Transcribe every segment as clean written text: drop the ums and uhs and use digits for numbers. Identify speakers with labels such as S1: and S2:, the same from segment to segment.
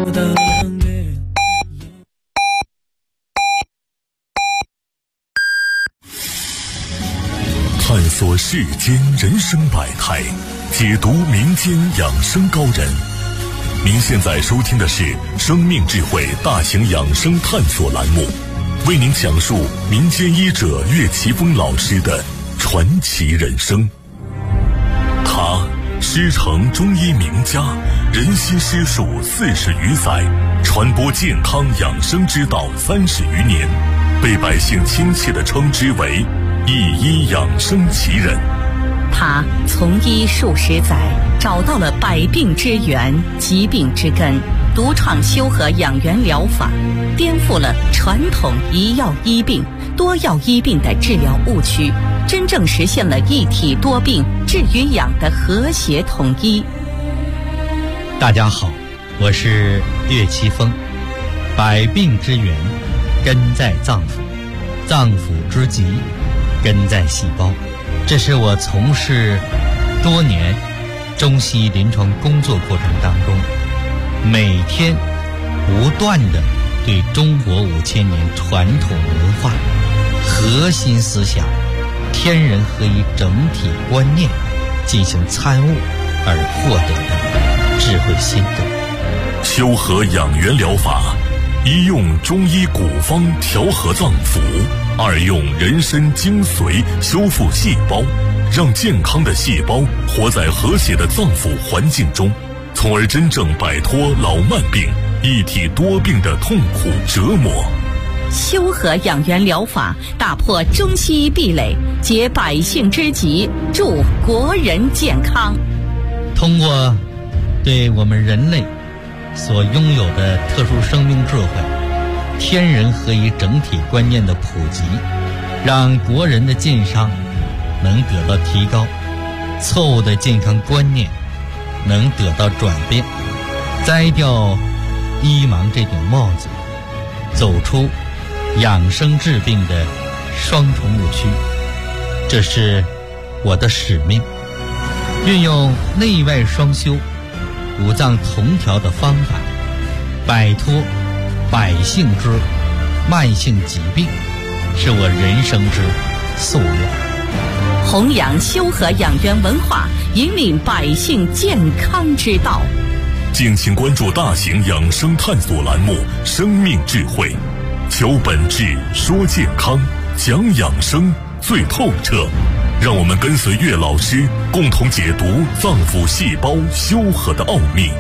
S1: 探索世间人生百态，解读民间养生高人。您现在收听的是生命智慧大型养生探索栏目，为您讲述民间医者岳奇峰老师的传奇人生。他师承中医名家，人心师术40余载，传播健康养生之道30余年，被百姓亲切地称之为一医养生奇人。
S2: 他从医数十载，找到了百病之源、疾病之根，独创修和养元疗法，颠覆了传统一药医病、多药医病的治疗误区，真正实现了一体多病、治与养的和谐统一。
S3: 大家好，我是岳奇峰。百病之源根在脏腑，脏腑之疾根在细胞。这是我从事多年中西医临床工作过程当中，每天不断地对中国5000年传统文化核心思想天人合一整体观念进行参悟而获得的智慧心得。
S1: 修和养元疗法，一用中医古方调和脏腑，二用人参精髓修复细胞，让健康的细胞活在和谐的脏腑环境中，从而真正摆脱老慢病、一体多病的痛苦折磨。
S2: 修和养元疗法打破中西医壁垒，解百姓之急，助国人健康。
S3: 通过对我们人类所拥有的特殊生命智慧、天人合一整体观念的普及，让国人的健康能得到提高，错误的健康观念能得到转变，摘掉医盲这顶帽子，走出养生治病的双重误区。这是我的使命，运用内外双修、五脏同调的方法，摆脱百姓之慢性疾病，是我人生之夙愿。
S2: 弘扬修和养元文化，引领百姓健康之道。
S1: 敬请关注大型养生探索栏目《生命智慧》，求本质，说健康，讲养生最透彻。让我们跟随岳老师，共同解读脏腑细胞修和的奥秘。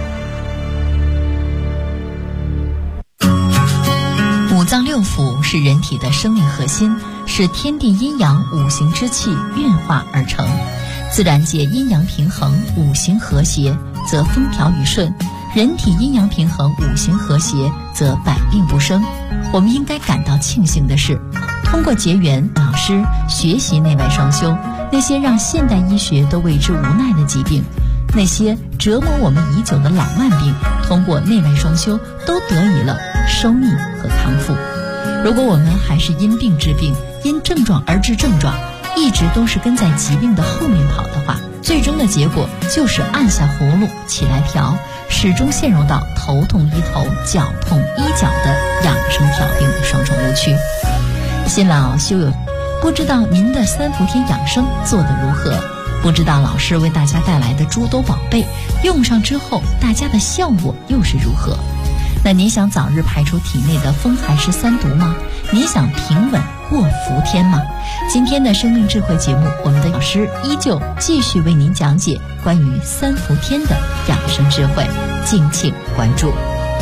S4: 五脏六腑是人体的生命核心，是天地阴阳五行之气运化而成。自然界阴阳平衡，五行和谐，则风调雨顺；人体阴阳平衡，五行和谐，则百病不生。我们应该感到庆幸的是，通过结缘老师学习内外双修，那些让现代医学都为之无奈的疾病，那些折磨我们已久的老慢病，通过内外双修都得以了收益和康复。如果我们还是因病治病，因症状而治症状，一直都是跟在疾病的后面跑的话，最终的结果就是按下葫芦起来调，始终陷入到头痛医头、脚痛医脚的养生调病的双重误区。新老修友，不知道您的3伏天养生做得如何？不知道老师为大家带来的诸多宝贝用上之后，大家的效果又是如何？那您想早日排除体内的风寒湿3毒吗？您想平稳过伏天吗？今天的生命智慧节目，我们的老师依旧继续为您讲解关于3伏天的养生智慧，敬请关注。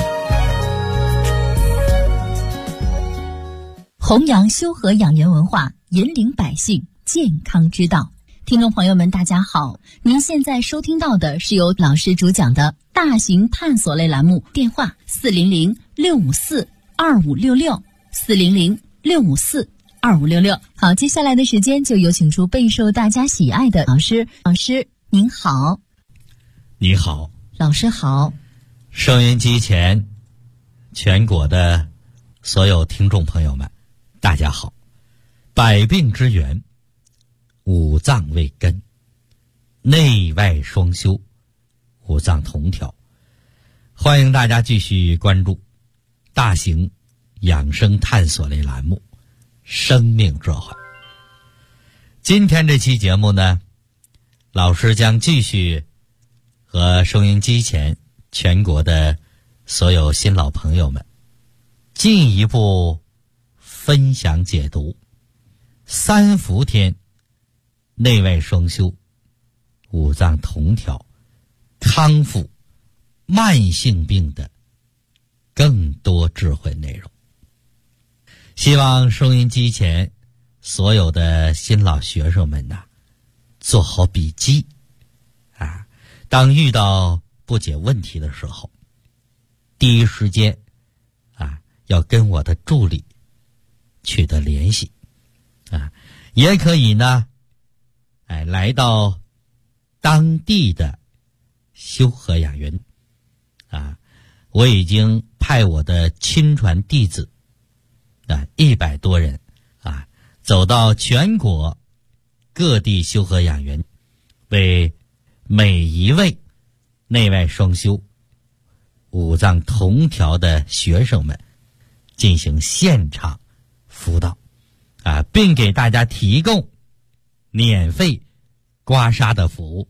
S4: 弘扬修和养元文化，引领百姓健康之道。听众朋友们大家好，您现在收听到的是由老师主讲的大型探索类栏目，电话400-654-2566 400-654-2566。好，接下来的时间就有请出备受大家喜爱的老师。老师您好。
S3: 你好。
S4: 老师好。
S3: 收音机前全国的所有听众朋友们大家好。百病之源，五脏为根，内外双修，五脏同调。 欢迎大家继续关注大型养生探索类栏目《生命智慧》。今天这期节目呢，老师将继续和收音机前全国的所有新老朋友们进一步分享解读三伏天内外双修、五脏同调、康复慢性病的更多智慧内容。希望收音机前所有的新老学生们呐，做好笔记啊，当遇到不解问题的时候，第一时间啊要跟我的助理取得联系啊，也可以呢来到当地的修和养元啊，我已经派我的亲传弟子100多人啊，走到全国各地修和养元，为每一位内外双修、五脏同调的学生们进行现场辅导啊，并给大家提供免费刮痧的服务。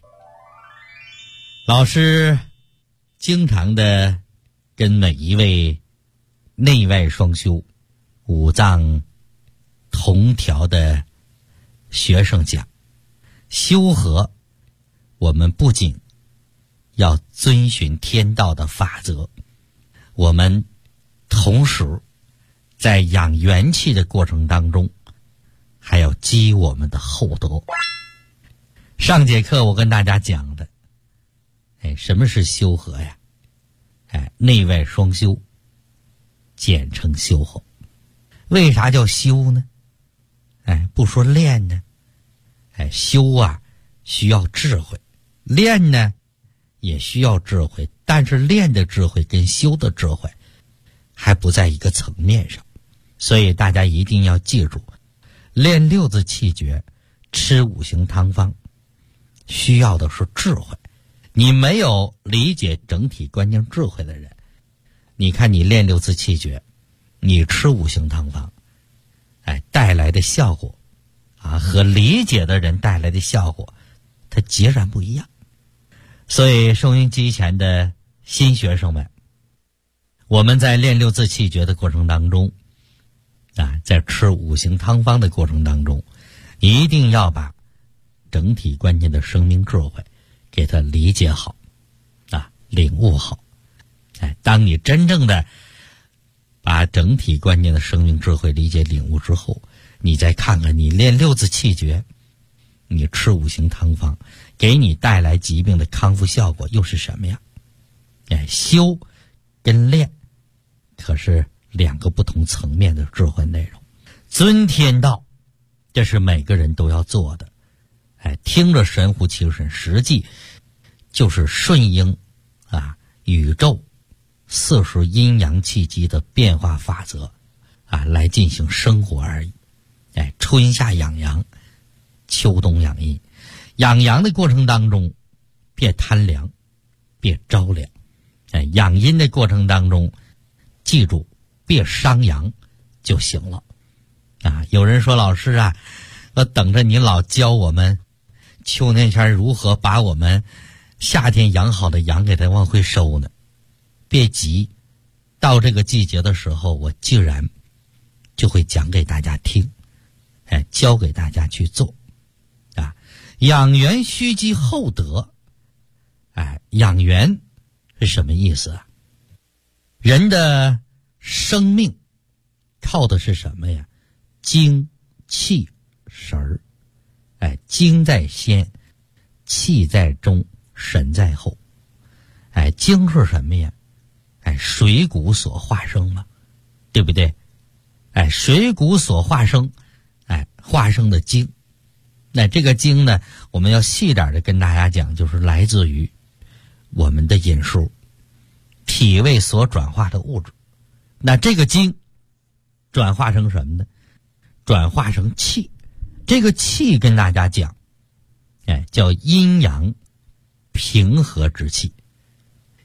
S3: 老师经常的跟每一位内外双修、五脏同调的学生讲，修和我们不仅要遵循天道的法则，我们同时在养元气的过程当中还要积我们的厚德。上节课我跟大家讲的什么是修和呀？内外双修，简称修和。为啥叫修呢？不说练呢？修啊需要智慧，练呢也需要智慧，但是练的智慧跟修的智慧还不在一个层面上，所以大家一定要记住，练六字气诀，吃五行汤方，需要的是智慧。你没有理解整体观念智慧的人，你看你练六字气诀，你吃五行汤方，带来的效果啊，和理解的人带来的效果，它截然不一样。所以收音机前的新学生们，我们在练六字气诀的过程当中啊，在吃五行汤方的过程当中，一定要把整体观念的生命智慧给它理解好啊，领悟好。当你真正的把整体观念的生命智慧理解领悟之后，你再看看你练六字气诀，你吃五行汤方，给你带来疾病的康复效果又是什么样？修跟练可是两个不同层面的智慧内容。遵天道，这是每个人都要做的。听着神乎其神，实际就是顺应宇宙四时阴阳气机的变化法则来进行生活而已。春夏养阳，秋冬养阴。养阳的过程当中，别贪凉，别着凉。养阴的过程当中，记住别伤阳就行了。有人说老师啊，我等着你老教我们秋天前如何把我们夏天养好的阳给它往回收呢？别急，到这个季节的时候，我竟然就会讲给大家听，教给大家去做。养元须积厚德。养元是什么意思啊？人的生命靠的是什么呀？精、气、神儿。精在先，气在中，神在后。精是什么呀？水谷所化生嘛，对不对？水谷所化生，化生的精。那这个精呢，我们要细点的跟大家讲，就是来自于我们的饮食，体味所转化的物质。那这个精转化成什么呢？转化成气。这个气跟大家讲，叫阴阳平和之气。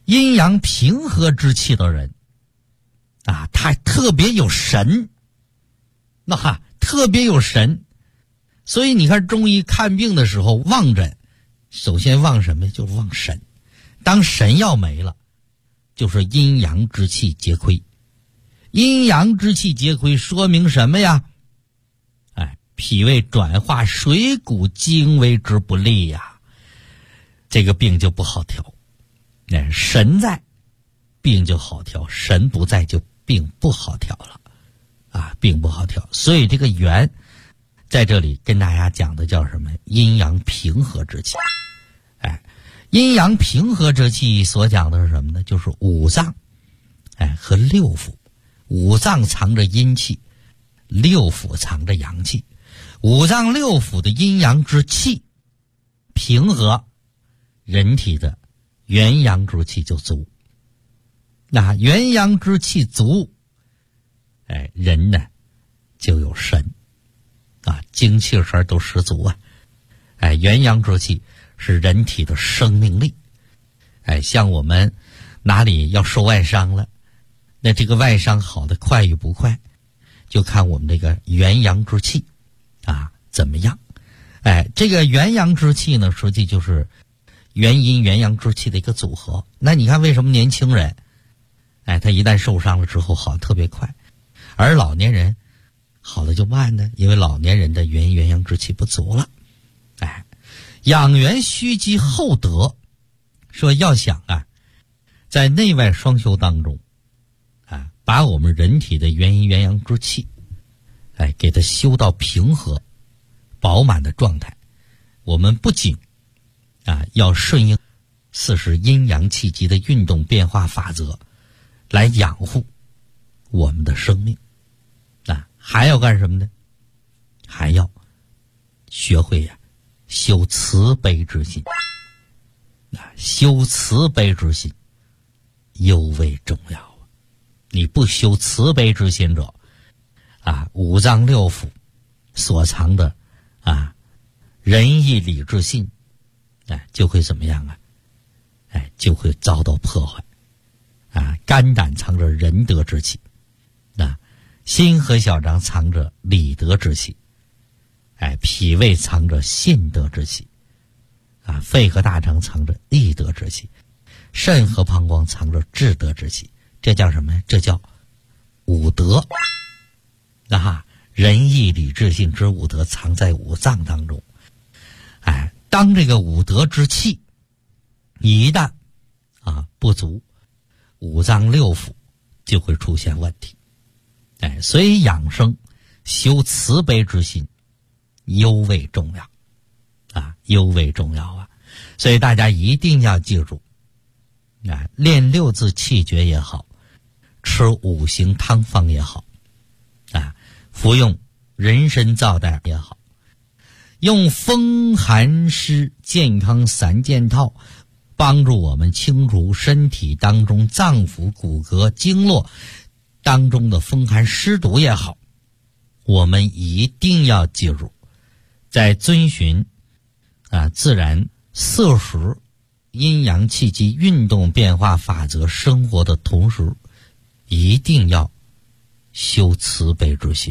S3: 阴阳平和之气的人啊，他特别有神，特别有神。所以你看中医看病的时候望诊，首先望什么？就是望神。当神要没了，就是阴阳之气皆亏。阴阳之气皆亏说明什么呀？脾胃转化水谷精微之不利呀，这个病就不好调。神在，病就好调；神不在，就病不好调了。病不好调。所以这个元在这里跟大家讲的叫什么？阴阳平和之气。阴阳平和之气所讲的是什么呢？就是五脏和六腑。五脏藏着阴气，六腑藏着阳气。五脏六腑的阴阳之气平和，人体的元阳之气就足。那元阳之气足，人呢就有神精气神都十足啊。元阳之气是人体的生命力。像我们哪里要受外伤了，那这个外伤好的快与不快，就看我们这个元阳之气怎么样。这个元阳之气呢，实际就是元阴元阳之气的一个组合。那你看为什么年轻人他一旦受伤了之后好得特别快，而老年人好的就慢呢？因为老年人的元阴元阳之气不足了。养元须积厚德，说要想在内外双修当中把我们人体的元阴元阳之气给它修到平和饱满的状态。我们不仅要顺应40阴阳气机的运动变化法则来养护我们的生命还要干什么呢？还要学会修慈悲之心。修慈悲之心尤为重要。你不修慈悲之心者五脏六腑所藏的仁义礼智信就会怎么样就会遭到破坏。肝胆藏着仁德之气，心和小肠藏着理德之气，脾胃藏着信德之气，肺和大肠藏着义德之气，肾和膀胱藏着智德之气。这叫什么呀？这叫五德。仁义礼智信之五德藏在五脏当中。当这个五德之气一旦不足，五脏六腑就会出现问题。所以养生修慈悲之心尤为重要尤为重要所以大家一定要记住练六字气诀也好，吃五行汤方也好服用人参皂袋也好，用风寒湿健康3件套帮助我们清除身体当中脏腑骨骼经络当中的风寒湿毒也好，我们一定要记住，在遵循自然色时阴阳气机运动变化法则生活的同时，一定要修慈悲之心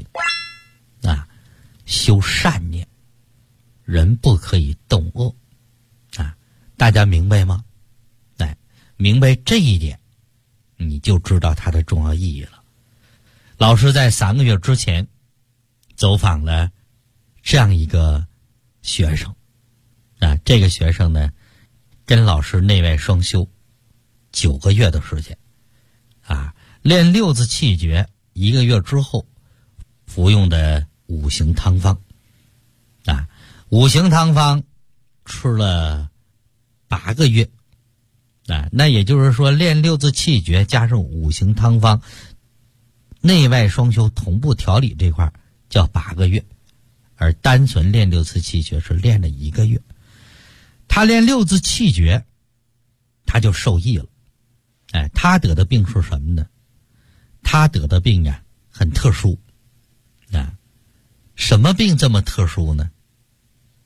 S3: 修善念。人不可以动恶大家明白吗？明白这一点，你就知道它的重要意义了。老师在3个月之前走访了这样一个学生这个学生呢跟老师内外双修9个月的时间练六字气诀1个月之后服用的五行汤方五行汤方吃了8个月那也就是说练六字气诀加上五行汤方内外双修同步调理这块叫8个月，而单纯练六字气诀是练了1个月。他练六字气诀他就受益了。他得的病是什么呢？他得的病很特殊什么病这么特殊呢？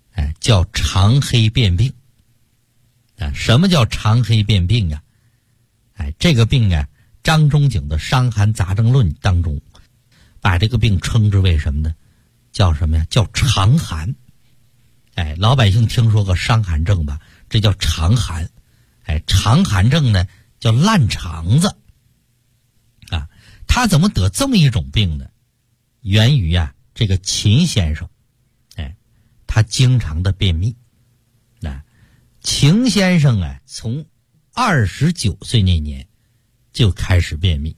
S3: 叫长黑变病。什么叫长黑变病这个病啊，张仲景的《伤寒杂症论》当中把这个病称之为什么呢？叫什么呀？叫肠寒。老百姓听说过伤寒症吧？这叫肠寒。肠寒症呢叫烂肠子啊。他怎么得这么一种病呢？源于这个秦先生，他经常的便秘。秦先生从29岁那年就开始便秘，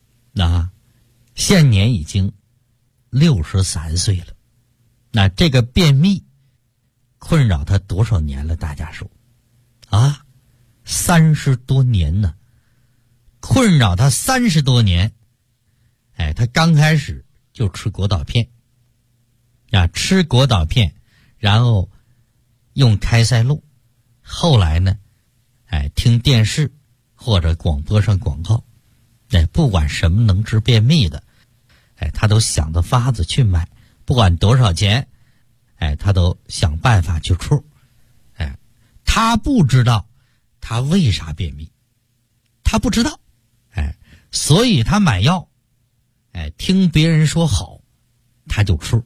S3: 现年已经63岁了。那这个便秘困扰他多少年了？大家说30多年呢，困扰他30多年。他刚开始就吃果导片，吃果导片，然后用开塞露，后来呢，听电视或者广播上广告，不管什么能治便秘的，他都想着法子去买，不管多少钱，他都想办法去出。他不知道他为啥便秘，他不知道，所以他买药，听别人说好，他就出。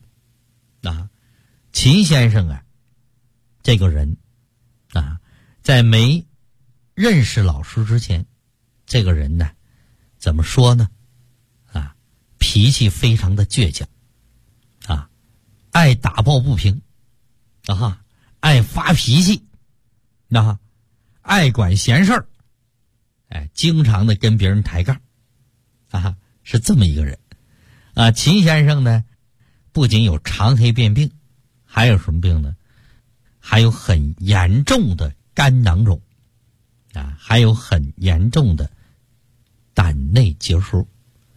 S3: 秦先生这个人在没认识老师之前，这个人呢，怎么说呢？脾气非常的倔强，爱打抱不平，爱发脾气，爱管闲事儿，经常的跟别人抬杠，是这么一个人。秦先生呢，不仅有肠黑便病，还有什么病呢？还有很严重的肝囊肿，还有很严重的胆内结石，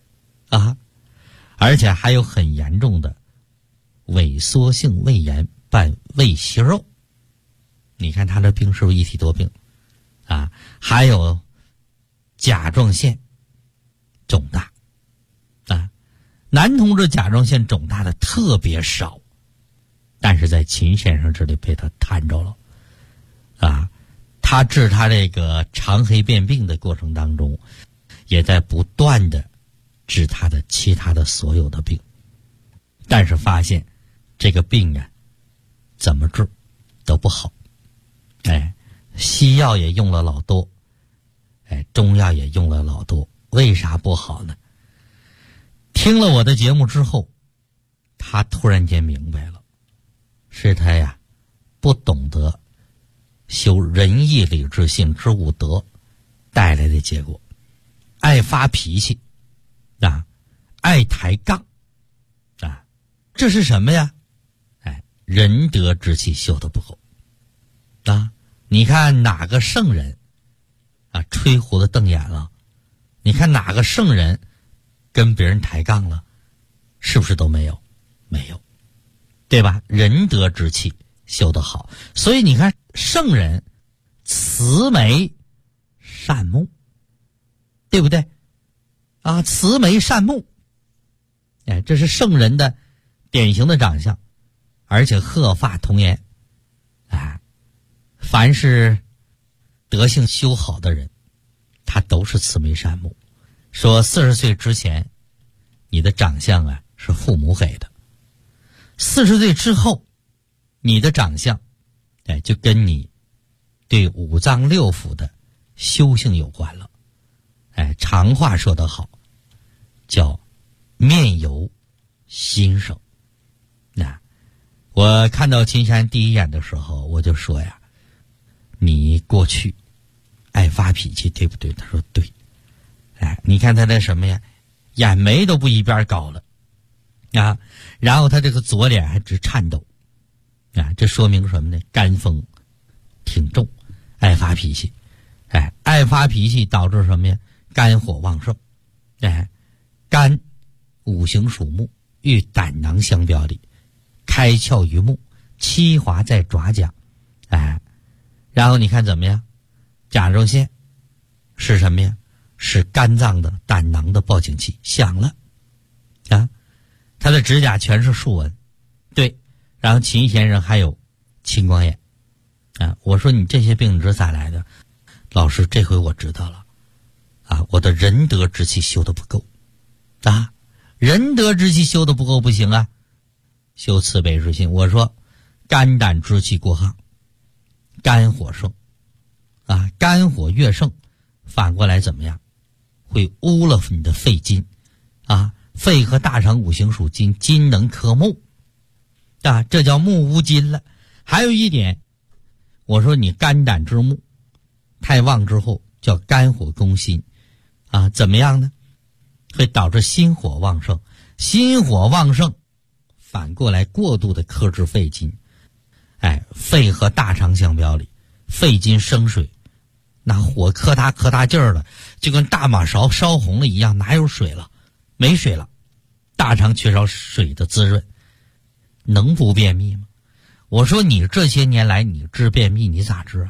S3: 而且还有很严重的萎缩性胃炎伴胃息肉。你看他这病是不是一体多病？还有甲状腺肿大，男同志甲状腺肿大的特别少，但是在秦先生这里被他摊着了。他治他这个肠黑便病的过程当中，也在不断的治他的其他的所有的病，但是发现这个病怎么治都不好。西药也用了老多，中药也用了老多，为啥不好呢？听了我的节目之后，他突然间明白了，是他不懂得修仁义礼智信之五德带来的结果。爱发脾气，爱抬杠，这是什么呀？仁德之气修得不够。你看哪个圣人吹胡子瞪眼了？你看哪个圣人跟别人抬杠了？是不是都没有？没有，对吧？仁德之气修得好，所以你看圣人慈眉善目，对不对？慈眉善目，这是圣人的典型的长相，而且鹤发童颜。凡是德性修好的人，他都是慈眉善目。说40岁之前，你的长相是父母给的；40岁之后，你的长相，就跟你对五脏六腑的修行有关了。常话说得好，叫面由心生。我看到秦山第一眼的时候，我就说你过去爱发脾气，对不对？他说对。你看他那什么呀，眼眉都不一边高了然后他这个左脸还直颤抖这说明什么呢？肝风挺重，爱发脾气。爱发脾气导致什么呀？肝火旺盛。肝五行属木，与胆囊相表里，开窍于目，七华在爪甲。然后你看怎么样？甲状腺是什么呀？是肝脏的胆囊的报警器，响了他的指甲全是竖纹。对，然后秦先生还有青光眼我说你这些病你知咋来的？老师，这回我知道了， 我的仁德之气修得不够仁德之气修得不够不行啊，修慈悲之心。我说肝胆之气过亢，肝火盛肝火越盛，反过来怎么样？会污了你的肺金肺和大肠五行属金，金能克木这叫木无金了。还有一点，我说你肝胆之木太旺之后叫肝火攻心怎么样呢？会导致心火旺盛，心火旺盛反过来过度的克制肺金。肺和大肠相表里，肺金生水，那火可大劲儿了，就跟大马勺烧红了一样，哪有水了？没水了。大肠缺少水的滋润，能不便秘吗？我说你这些年来你治便秘你咋治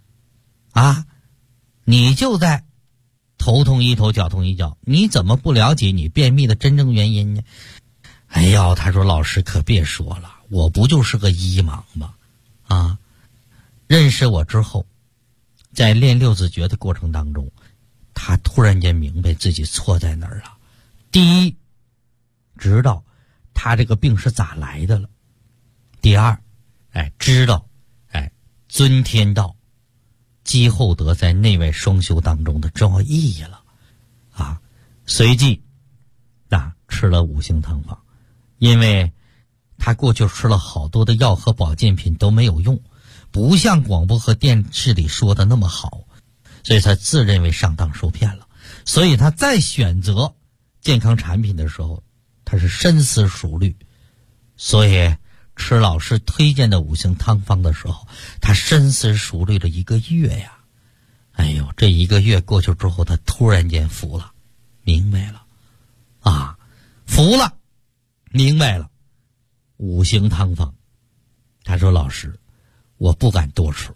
S3: 你就在头痛医头，脚痛医脚，你怎么不了解你便秘的真正原因呢？他说老师可别说了，我不就是个医盲吗？认识我之后，在练六字诀的过程当中，他突然间明白自己错在哪儿了。第一，知道他这个病是咋来的了。第二，知道尊天道积厚德在内外双修当中的重要意义了随即吃了五行汤方。因为他过去吃了好多的药和保健品都没有用，不像广播和电视里说的那么好，所以他自认为上当受骗了。所以他在选择健康产品的时候，他是深思熟虑。所以吃老师推荐的五行汤方的时候，他深思熟虑了1个月呀。这1个月过去之后，他突然间服了，明白了服了，明白了。五行汤方，他说老师我不敢多吃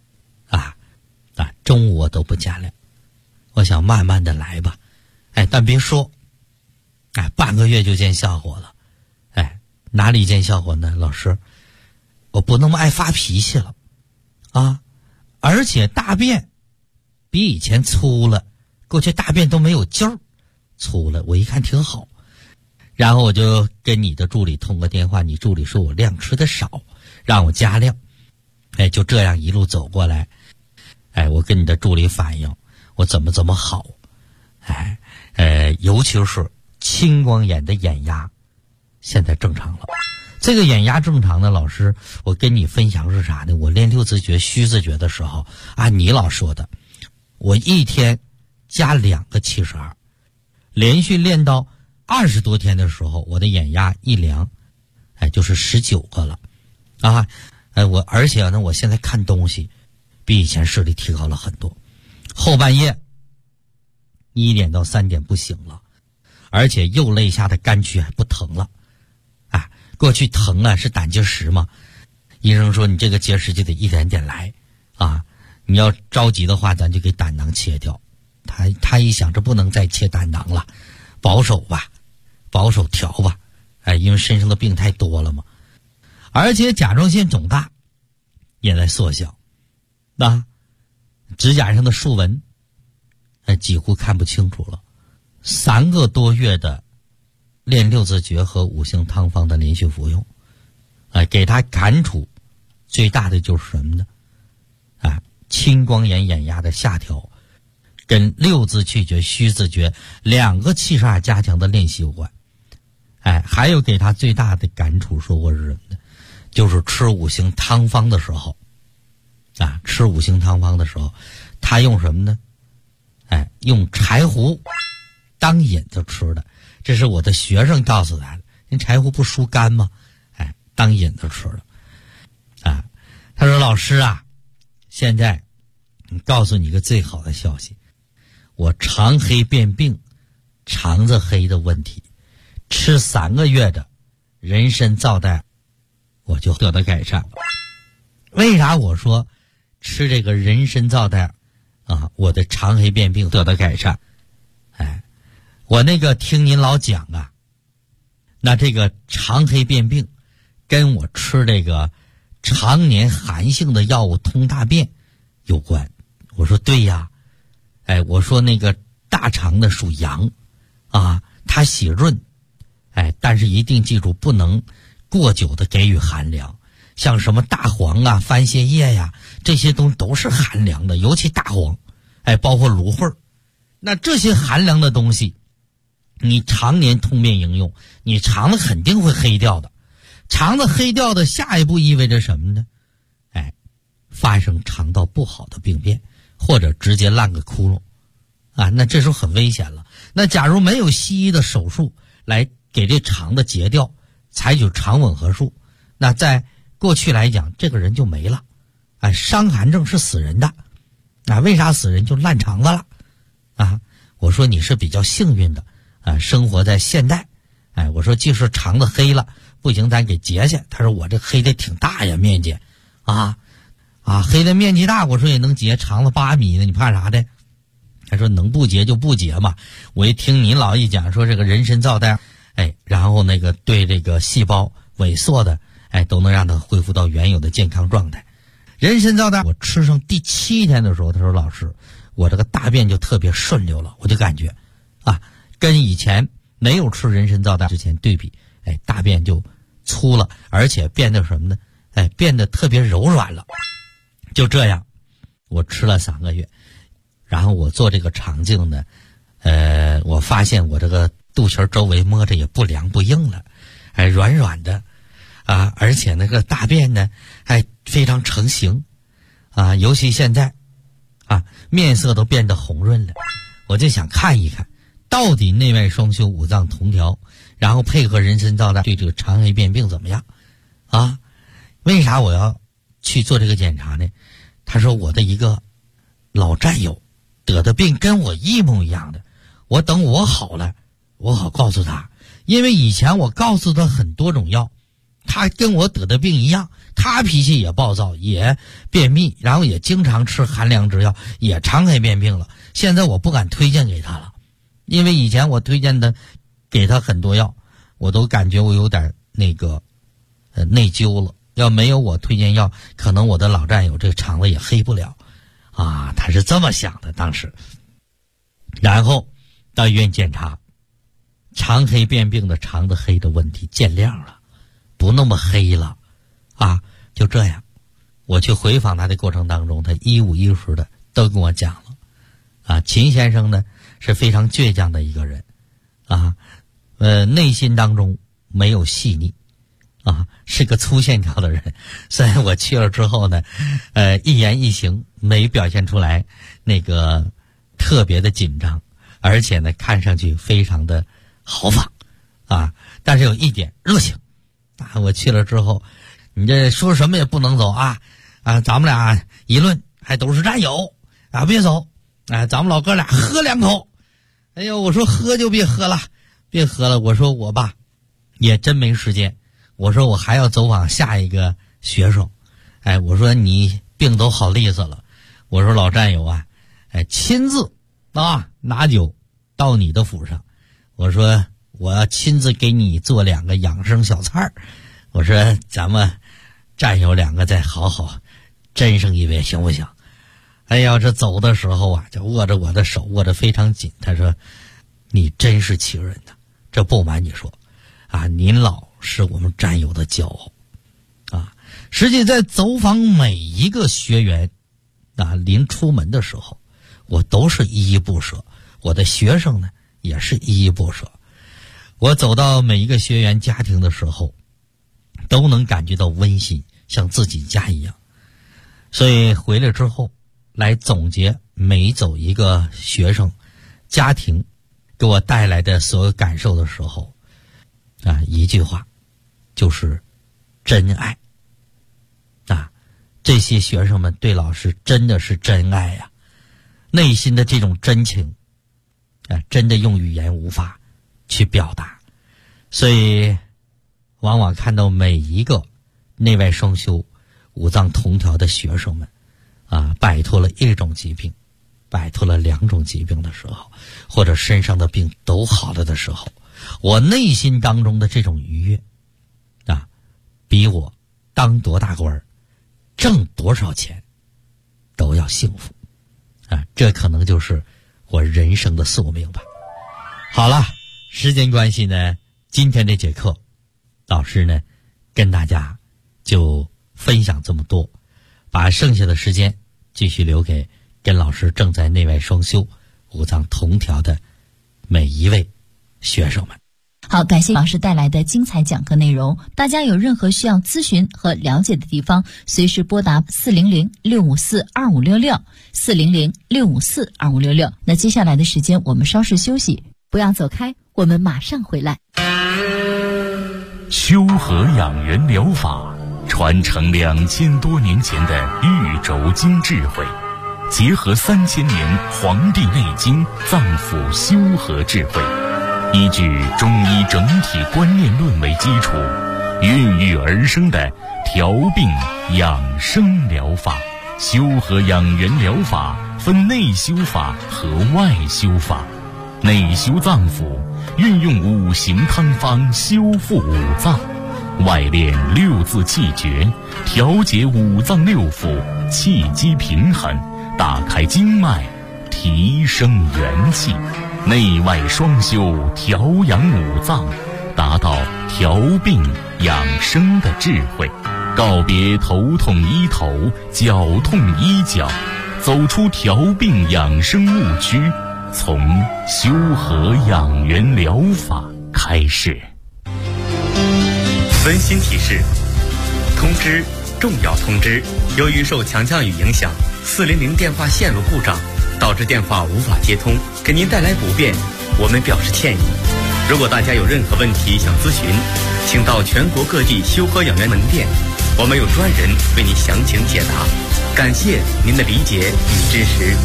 S3: 中午我都不加量，我想慢慢的来吧但别说半个月就见效果了。哪里见效果呢？老师我不那么爱发脾气了而且大便比以前粗了，过去大便都没有劲儿，粗了，我一看挺好。然后我就跟你的助理通个电话，你助理说我量吃的少，让我加量。就这样一路走过来，我跟你的助理反映我怎么好。尤其是青光眼的眼压现在正常了。这个眼压正常的老师，我跟你分享是啥呢？我练六字诀虚字诀的时候你老说的，我一天加2个72，连续练到20多天的时候，我的眼压一量就是19个了而且呢，我现在看东西比以前视力提高了很多。后半夜1点到3点不醒了，而且右肋下的肝区还不疼了过去疼是胆结石嘛，医生说你这个结石就得一点点来你要着急的话咱就给胆囊切掉。他一想这不能再切胆囊了，保守调吧因为身上的病太多了嘛。而且甲状腺肿大也在缩小指甲上的竖纹几乎看不清楚了。3个多月的练六字诀和五行汤方的连续服用给他感触最大的就是什么呢青光眼眼压的下调跟六字去诀虚字诀2个气煞加强的练习有关。还有给他最大的感触说过是什么呢？就是吃五行汤方的时候吃五行汤方的时候，他用什么呢？用柴胡当引子吃的。这是我的学生告诉他的，因为柴胡不疏肝吗？当引子吃的他说老师现在告诉你一个最好的消息，我肠黑变病，肠子黑的问题，吃3个月的人参皂苷我就得到改善了。为啥我说吃这个人参皂苷我的肠黑变病得到改善？我那个听您老讲那这个肠黑变病跟我吃这个常年寒性的药物通大便有关。我说对呀我说那个大肠的属阳啊，它喜润，但是一定记住不能过久的给予寒凉。像什么大黄啊、番泻叶呀，这些都是寒凉的，尤其大黄，包括芦荟。那这些寒凉的东西，你常年通便饮用，你肠子肯定会黑掉的。肠子黑掉的下一步意味着什么呢？发生肠道不好的病变，或者直接烂个窟窿啊，那这时候很危险了。那假如没有西医的手术来给这肠子截掉，采取肠吻合术，那在过去来讲，这个人就没了。伤寒症是死人的为啥死人？就烂肠子了我说你是比较幸运的生活在现代。我说即使肠子黑了不行，咱给截下。他说我这黑的挺大呀，面积黑的面积大，我说也能截，肠子8米呢，你怕啥的？他说能不截就不截嘛。我一听您老一讲说这个人参皂苷，然后那个对这个细胞萎缩的，都能让它恢复到原有的健康状态。人参皂苷我吃上第7天的时候，他说老师，我这个大便就特别顺溜了，我就感觉跟以前没有吃人参皂苷之前对比，大便就粗了，而且变得什么呢？变得特别柔软了。就这样，我吃了3个月，然后我做这个肠镜呢，我发现我这个肚脐周围摸着也不凉不硬了，软软的而且那个大便呢还非常成型尤其现在面色都变得红润了。我就想看一看到底内外双修五脏同调，然后配合人参皂苷对这个肠黑便病怎么样为啥我要去做这个检查呢？他说我的一个老战友得的病跟我一模一样的，我等我好了我好告诉他，因为以前我告诉他很多种药，他跟我得的病一样，他脾气也暴躁，也便秘，然后也经常吃寒凉之药，也肠黑便病了。现在我不敢推荐给他了，因为以前我推荐的给他很多药，我都感觉我有点那个内疚了。要没有我推荐药，可能我的老战友这个肠子也黑不了他是这么想的当时。然后到医院检查，肠黑便病的肠子黑的问题见亮了，不那么黑了就这样。我去回访他的过程当中，他一五一十的都跟我讲了秦先生呢是非常倔强的一个人内心当中没有细腻是个粗线条的人。虽然我去了之后呢一言一行没表现出来那个特别的紧张，而且呢看上去非常的豪放但是有一点热情我去了之后，你这说什么也不能走咱们俩一论还都是战友别走咱们老哥俩喝2口。我说喝就别喝了，我说我吧也真没时间，我说我还要走访下一个学生我说你病都好利索了，我说老战友亲自拿酒到你的府上，我说我要亲自给你做2个养生小菜，我说咱们战友2个再好好斟上一杯行不行？这走的时候就握着我的手握着非常紧。他说你真是奇人呐，这不瞒你说您老是我们战友的骄傲实际在走访每一个学员临出门的时候，我都是依依不舍，我的学生呢也是依依不舍。我走到每一个学员家庭的时候，都能感觉到温馨，像自己家一样。所以回来之后来总结每走一个学生家庭给我带来的所有感受的时候一句话就是真爱这些学生们对老师真的是真爱内心的这种真情真的用语言无法去表达。所以往往看到每一个内外双修五脏同调的学生们摆脱了1种疾病，摆脱了2种疾病的时候，或者身上的病都好了的时候，我内心当中的这种愉悦比我当多大官挣多少钱都要幸福这可能就是我人生的宿命吧。好了，时间关系呢，今天这节课老师呢跟大家就分享这么多，把剩下的时间继续留给跟老师正在内外双修五脏同调的每一位学生们。
S4: 好，感谢老师带来的精彩讲课内容。大家有任何需要咨询和了解的地方，随时拨打400-654-2566，400-654-2566。那接下来的时间我们稍事休息，不要走开，我们马上回来。
S1: 修和养元疗法传承2000多年前的玉轴经智慧，结合3000年《黄帝内经》脏腑修和智慧，依据中医整体观念论为基础，孕育而生的调病养生疗法。修和养元疗法分内修法和外修法。内修脏腑，运用5行汤方修复五脏；外练6字气诀，调节五脏六腑，气机平衡，打开经脉，提升元气。内外双修，调养五脏，达到调病养生的智慧。告别头痛医头，脚痛医脚，走出调病养生误区，从修和养元疗法开始。
S5: 温馨提示：通知，重要通知！由于受强降雨影响，400电话线路故障，导致电话无法接通，给您带来不便，我们表示歉意。如果大家有任何问题想咨询，请到全国各地修和养元门店，我们有专人为您详情解答。感谢您的理解与支持。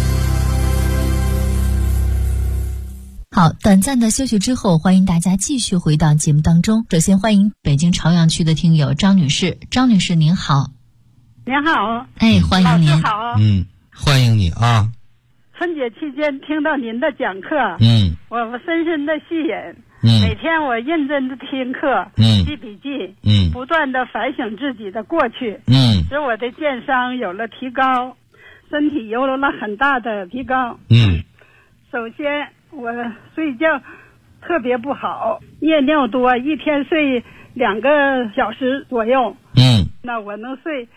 S4: 好，短暂的休息之后，欢迎大家继续回到节目当中。首先欢迎北京朝阳区的听友张女士。张女士您好。
S6: 您好。
S4: 哎，欢迎您。
S6: 老师好。
S3: 欢迎你啊。
S6: 春节期间听到您的讲课，我深深的吸引。每天我认真的听课，记笔记，不断的反省自己的过去，使我的健商有了提高，身体有了很大的提高。首先我睡觉特别不好，夜尿多，一天睡2个小时左右。那我能睡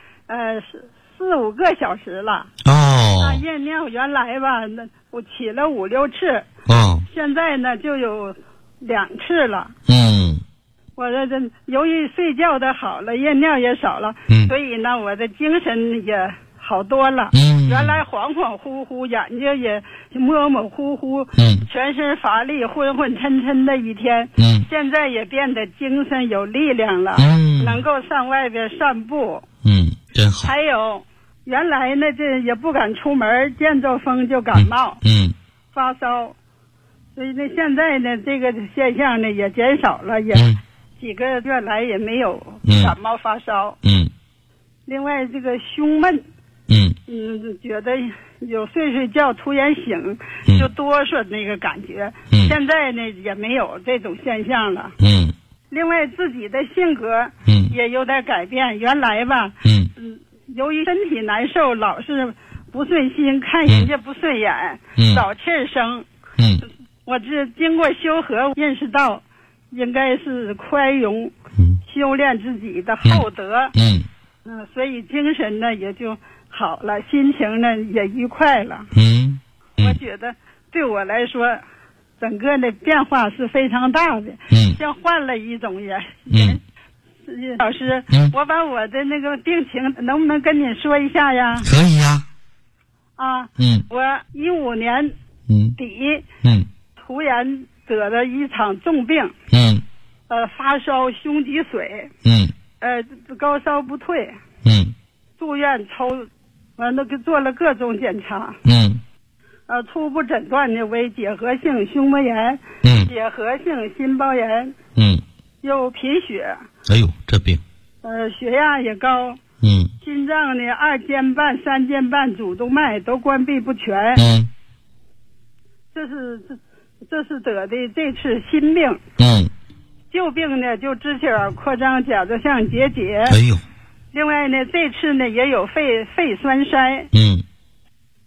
S6: 4-5个小时了。那夜尿原来吧，那我起了5、6次。现在呢就有2次了。我这由于睡觉的好了，夜尿也少了，所以呢我的精神也好多了。原来恍恍惚惚，眼睛也模模糊糊，全身乏力，昏昏沉沉的一天。现在也变得精神有力量了，能够上外边散步。
S3: 真好。
S6: 还有原来呢这也不敢出门，见着风就感冒，发烧，所以呢现在呢这个现象呢也减少了，也几个月来也没有感冒发烧。另外这个胸闷，觉得有睡觉突然醒就哆嗦那个感觉，现在呢也没有这种现象了。另外自己的性格也有点改变，原来吧由于身体难受，老是不顺心，看人家不顺眼，找气儿生。我这经过修和认识到应该是宽容，修炼自己的厚德。所以精神呢也就好了，心情呢也愉快了。我觉得对我来说整个的变化是非常大的，像换了一种人。老师，我把我的那个病情能不能跟你说一下呀？
S3: 可以呀。
S6: 我15年底突然得了一场重病，发烧、胸积水，高烧不退，住院抽，完了做了各种检查，初步诊断的为结核性胸膜炎，结核性心包炎，又贫血。
S3: 哎呦，这病。
S6: 血压也高，心脏呢2间半、3间半主动脉都关闭不全。这是得的这次新病。旧病呢就支气管扩张、甲状腺结节。
S3: 哎呦。
S6: 另外呢这次呢也有肺栓塞。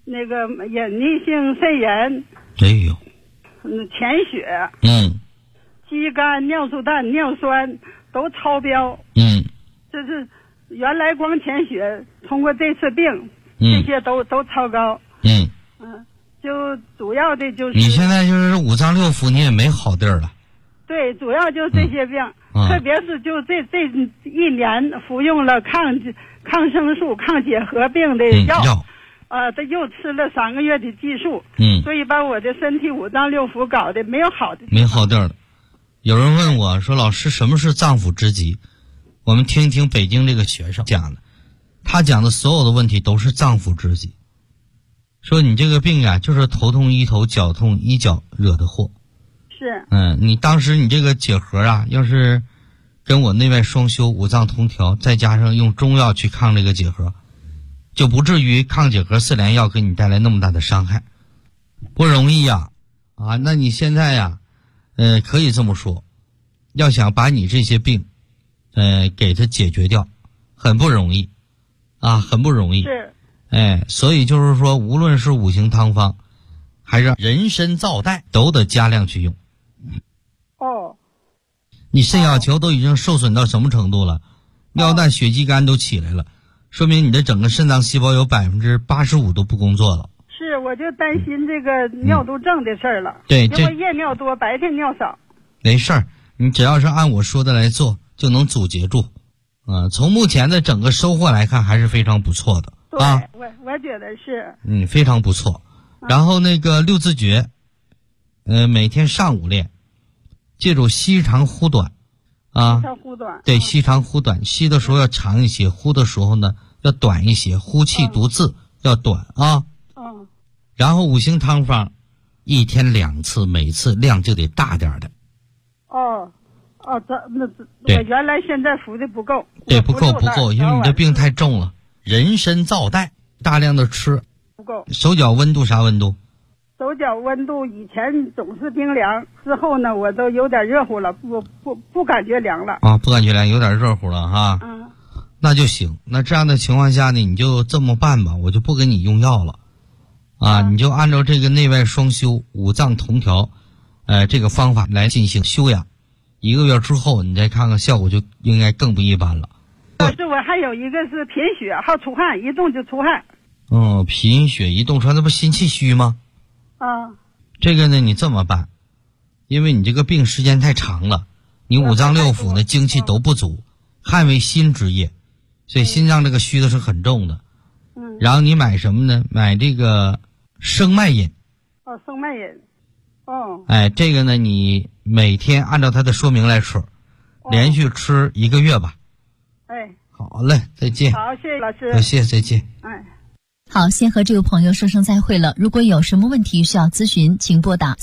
S6: 那个隐匿性肾炎，
S3: 哎呦，
S6: 潜血，肌酐、尿素氮、尿酸都超标，这是原来光潜血，通过这次病，这些都超高，就主要的就是
S3: 你现在就是五脏六腑你也没好地儿了。
S6: 对，主要就是这些病，特别是就这一年服用了抗生素、抗结核病的药，这又吃了3个月的激素，所以把我的身体五脏六腑搞得没有好地儿了。
S3: 有人问我说：“老师，什么是脏腑之疾？”我们听一听北京这个学生讲的，他讲的所有的问题都是脏腑之疾。说你这个病啊，就是头痛医头，脚痛医脚惹的祸。
S6: 是。
S3: 你当时你这个结核啊，要是跟我内外双修、五脏同调，再加上用中药去抗这个结核，就不至于抗结核4联药给你带来那么大的伤害，不容易呀！那你现在呀，可以这么说，要想把你这些病，给它解决掉，很不容易，很不容易。
S6: 是。
S3: 所以就是说，无论是五行汤方，还是人参皂苷，都得加量去用。你肾小球都已经受损到什么程度了？尿氮、血肌酐都起来了，说明你的整个肾脏细胞有85%都不工作了。
S6: 是，我就担心这个尿毒症的事儿了。
S3: 对，
S6: 因为夜尿多，白天尿少。
S3: 没事儿，你只要是按我说的来做，就能阻截住。从目前的整个收获来看，还是非常不错的。
S6: 对，我觉得是。
S3: 非常不错。然后那个六字诀，每天上午练，记住吸长呼短，
S6: 吸长呼短。
S3: 对，吸长呼短，吸的时候要长一些，呼的时候呢要短一些，呼气读字要短啊。然后五行汤方，一天2次，每次量就得大点的。
S6: 我原来现在服的不够。
S3: 对，不够，因为你这病太重了。人参皂苷大量的吃。
S6: 不够。
S3: 手脚温度啥温度？
S6: 手脚温度以前总是冰凉，之后呢我都有点热乎了，不感觉凉了。
S3: 不感觉凉，有点热乎了哈。那就行。那这样的情况下呢，你就这么办吧，我就不给你用药了。你就按照这个内外双修、五脏同调，这个方法来进行修养。1个月之后，你再看看效果，就应该更不一般了。
S6: 老师，我还有一个是贫血，还出汗，一动就出汗。
S3: 贫血一动出汗，那不心气虚吗？这个呢，你这么办，因为你这个病时间太长了，你五脏六腑呢精气都不足，汗为心之液，所以心脏这个虚的是很重的。然后你买什么呢？买这个生脉饮。
S6: 生脉饮。
S3: 这个呢，你每天按照它的说明来吃，连续吃1个月吧。好嘞，再见。
S6: 好，谢谢老师。
S3: 谢谢，再见。
S4: 好，先和这位朋友说声再会了。如果有什么问题需要咨询，请拨打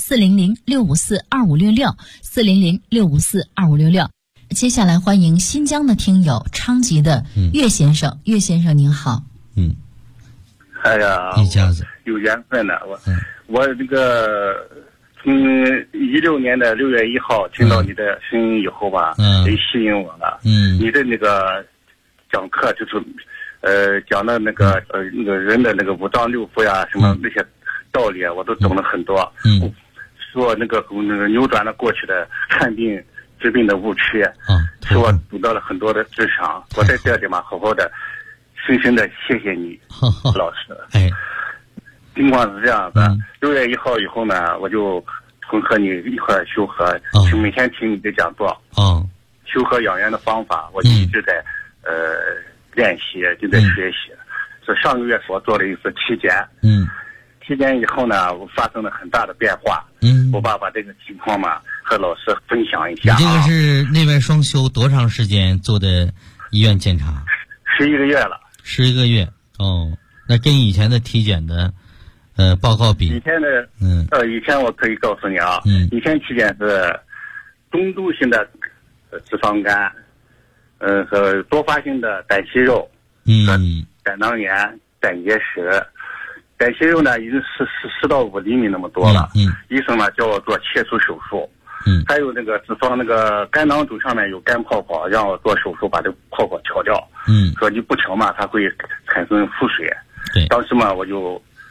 S4: 400-654-2566，400-654-2566。接下来欢迎新疆的听友昌吉的岳先生。岳先生您好。
S7: 哎呀，
S3: 一家子
S7: 有缘分的。我这个从16年的6月1号听到你的声音以后吧，也吸引我了。你的那个讲课就是讲的那个人的那个五脏六腑呀，什么那些道理我都懂了很多。说那个扭转了过去的看病治病的误区，使我读到了很多的知识。我在这里嘛，好好的深深的谢谢你，老师。情况是这样的，6月1号以后呢，我就和你一块修和，每天听你的讲座，修和养元的方法，我一直在练习，就在学习。所以上个月我做了一次体检，体检以后呢，我发生了很大的变化。我把这个情况嘛和老师分享一下。
S3: 你这个是内外双修多长时间做的医院检查
S7: ？11个月了。
S3: 11个月那跟以前的体检的报告比，
S7: 以前的以前我可以告诉你以前体检是中度性的脂肪肝，和多发性的胆息肉，和胆囊炎、胆结石。胆息肉呢已经是10到5厘米那么多了，医生呢叫我做切除手术。还有那个脂肪那个肝囊肿上面有肝泡泡，让我做手术把这泡泡调掉。说你不调嘛，它会产生腹水。当时嘛我就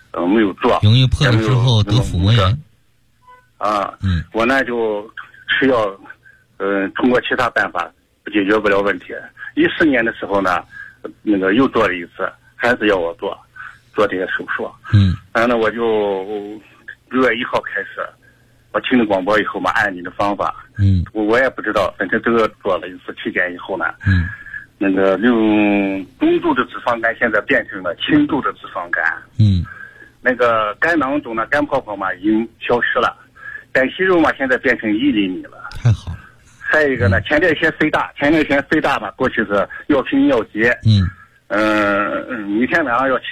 S7: 没有做，
S3: 容易破了之后得腹膜炎。
S7: 我呢就吃药，通过其他办法解决不了问题。14年的时候呢，那个又做了一次，还是要我做这些手术。然后呢，我就6月1号开始，我听了广播以后嘛，按你的方法，我也不知道，反正这个做了一次体检以后呢，那个用中度的脂肪肝现在变成了轻度的脂肪肝。那个肝囊中的肝泡泡嘛已经消失了，胆息肉嘛现在变成1厘米了。
S3: 太好了。
S7: 再一个呢，前列腺肥大嘛，过去是要拼要急。每天晚上要起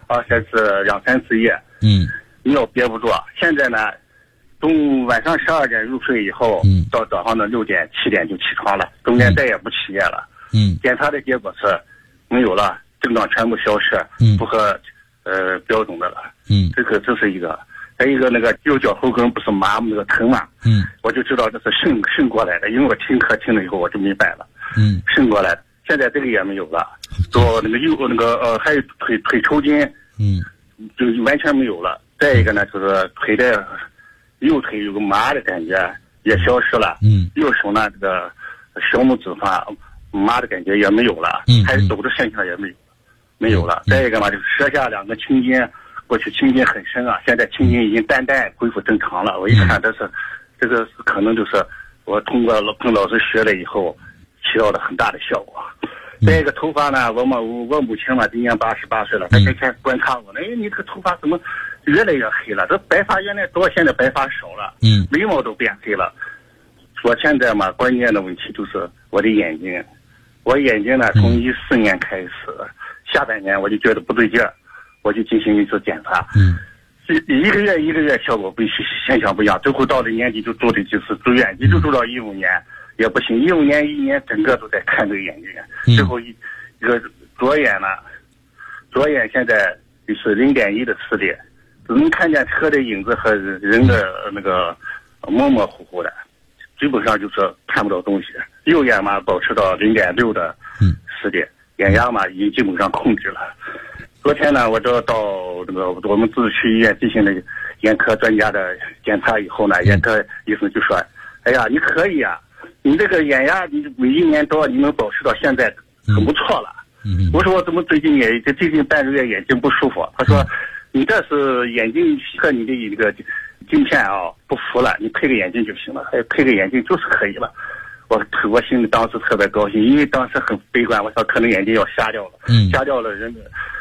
S7: 2-3次夜。尿憋不住。现在呢，晚上12点入睡以后，到早上的6点7点就起床了，中间再也不起夜了。检查的结果是没有了，症状全部消失，符合标准的了。这是一个。再一个那个右脚后跟不是麻那个疼嘛，我就知道这是肾过来的，因为我听课听了以后我就明白了，肾过来的。现在这个也没有了，做那个还有腿抽筋，就完全没有了。再一个呢，就是腿的右腿有个麻的感觉也消失了，右手呢这个小拇指上麻的感觉也没有了，还有抖的现象也没有了。再一个嘛，就是舌下2个青筋。过去青筋很深啊，现在青筋已经淡恢复正常了。我一看，这个可能就是我通过跟老师学了以后，起到了很大的效果。再一个头发呢，我母亲嘛，今年88岁了，她天天观察我，你这个头发怎么越来越黑了？这白发原来多，现在白发少了，眉毛都变黑了。我现在嘛，关键的问题就是我的眼睛，我眼睛呢，从14年开始，下半年我就觉得不对劲儿。我就进行一次检查，一个月效果现象不一样，最后到了年底就住了几次住院，一直住到15年也不行，15年1年整个都在看这个眼睛，最后一个左眼现在就是0.1的视力，只能看见车的影子和人的那个模模糊糊的，基本上就是看不到东西。右眼嘛保持到0.6的视力，眼压嘛已经基本上控制了。昨天呢，我到这个我们自治区医院进行了眼科专家的检查以后呢，眼科医生就说：“哎呀，你可以啊，你这个眼压你每1年多你能保持到现在很不错了。”我说我怎么最近半个月眼睛不舒服？他说：“你这是眼睛和你的一个镜片啊不符了，你配个眼镜就行了，还配个眼镜就是可以了。”我心里当时特别高兴，因为当时很悲观，我说可能眼睛要瞎掉了，瞎掉了人